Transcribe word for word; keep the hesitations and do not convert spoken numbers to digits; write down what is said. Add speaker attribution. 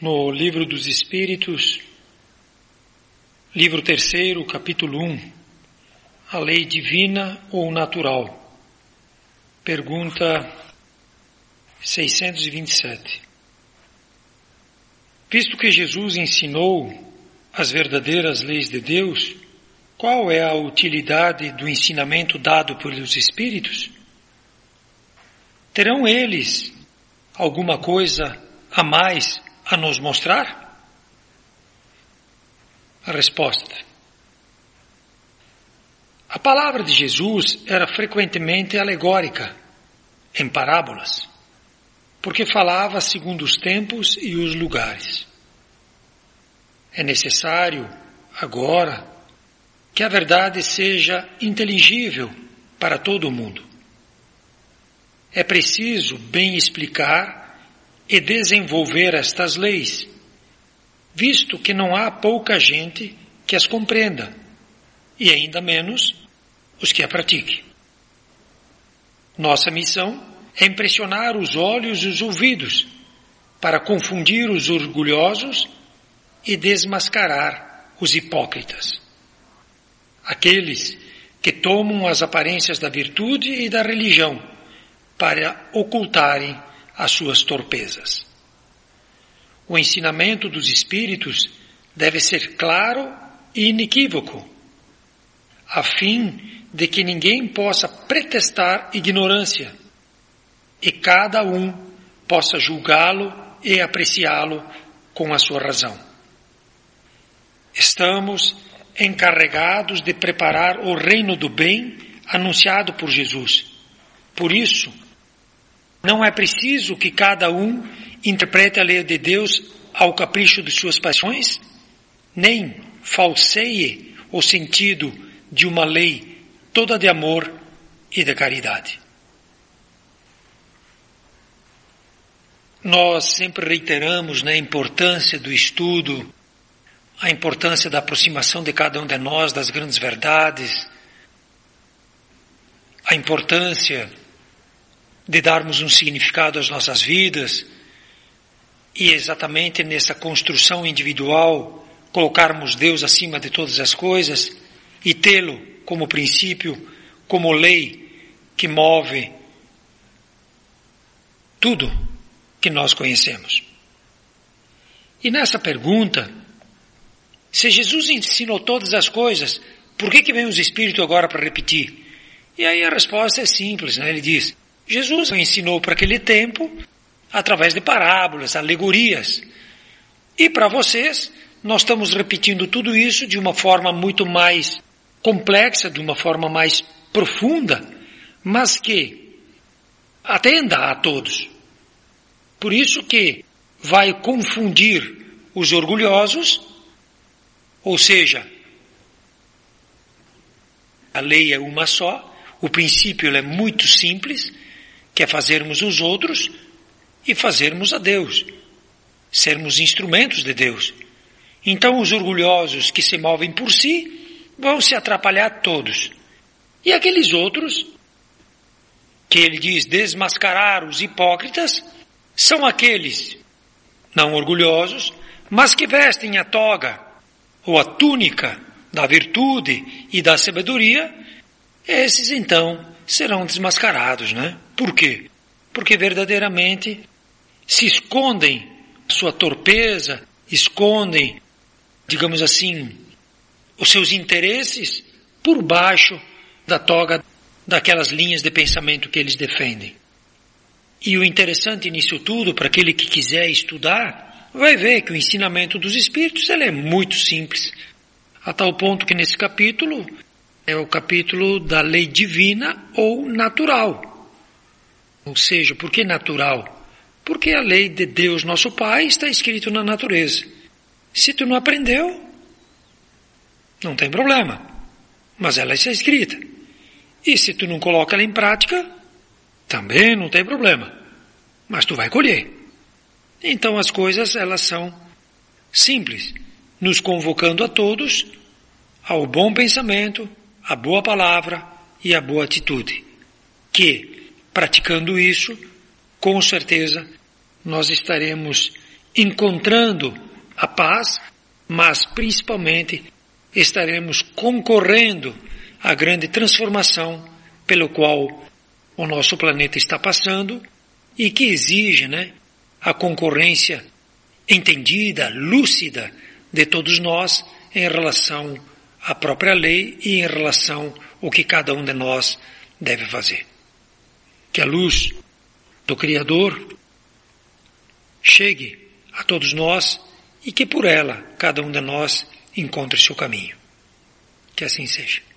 Speaker 1: No Livro dos Espíritos, livro terceiro, capítulo um, a lei divina ou natural. Pergunta seiscentos e vinte e sete. Visto que Jesus ensinou as verdadeiras leis de Deus, qual é a utilidade do ensinamento dado pelos Espíritos? Terão eles alguma coisa a mais a nos mostrar? A resposta. A palavra de Jesus era frequentemente alegórica, em parábolas, porque falava segundo os tempos e os lugares. É necessário, agora, que a verdade seja inteligível para todo mundo. É preciso bem explicar e desenvolver estas leis, visto que não há pouca gente que as compreenda, e ainda menos os que a pratiquem. Nossa missão é impressionar os olhos e os ouvidos, para confundir os orgulhosos e desmascarar os hipócritas, aqueles que tomam as aparências da virtude e da religião para ocultarem as suas torpezas. O ensinamento dos Espíritos deve ser claro e inequívoco, a fim de que ninguém possa pretextar ignorância e cada um possa julgá-lo e apreciá-lo com a sua razão. Estamos encarregados de preparar o reino do bem anunciado por Jesus. Por isso, não é preciso que cada um interprete a lei de Deus ao capricho de suas paixões, nem falseie o sentido de uma lei toda de amor e de caridade. Nós sempre reiteramos, né, a importância do estudo, a importância da aproximação de cada um de nós das grandes verdades, a importância de darmos um significado às nossas vidas e exatamente nessa construção individual colocarmos Deus acima de todas as coisas e tê-lo como princípio, como lei que move tudo que nós conhecemos. E nessa pergunta, se Jesus ensinou todas as coisas, por que que vem os Espíritos agora para repetir? E aí a resposta é simples, né? Ele diz: Jesus ensinou para aquele tempo através de parábolas, alegorias. E para vocês, nós estamos repetindo tudo isso de uma forma muito mais complexa, de uma forma mais profunda, mas que atenda a todos. Por isso que vai confundir os orgulhosos, ou seja, a lei é uma só, o princípio é muito simples, que é fazermos os outros e fazermos a Deus, sermos instrumentos de Deus. Então os orgulhosos que se movem por si vão se atrapalhar todos. E aqueles outros, que ele diz desmascarar os hipócritas, são aqueles não orgulhosos, mas que vestem a toga ou a túnica da virtude e da sabedoria. Esses então serão desmascarados, né? Por quê? Porque verdadeiramente se escondem sua torpeza, escondem, digamos assim, os seus interesses por baixo da toga daquelas linhas de pensamento que eles defendem. E o interessante nisso tudo, para aquele que quiser estudar, vai ver que o ensinamento dos Espíritos ele é muito simples, a tal ponto que nesse capítulo é o capítulo da lei divina ou natural. Ou seja, por que natural? Porque a lei de Deus, nosso Pai, está escrito na natureza. Se tu não aprendeu, não tem problema, mas ela está escrita. E se tu não coloca ela em prática, também não tem problema, mas tu vai colher. Então as coisas, elas são simples, nos convocando a todos ao bom pensamento, a boa palavra e a boa atitude, que, praticando isso, com certeza, nós estaremos encontrando a paz, mas principalmente estaremos concorrendo à grande transformação pelo qual o nosso planeta está passando e que exige, né, a concorrência entendida, lúcida de todos nós em relação à própria lei e em relação ao que cada um de nós deve fazer. Que a luz do Criador chegue a todos nós e que por ela cada um de nós encontre seu caminho. Que assim seja.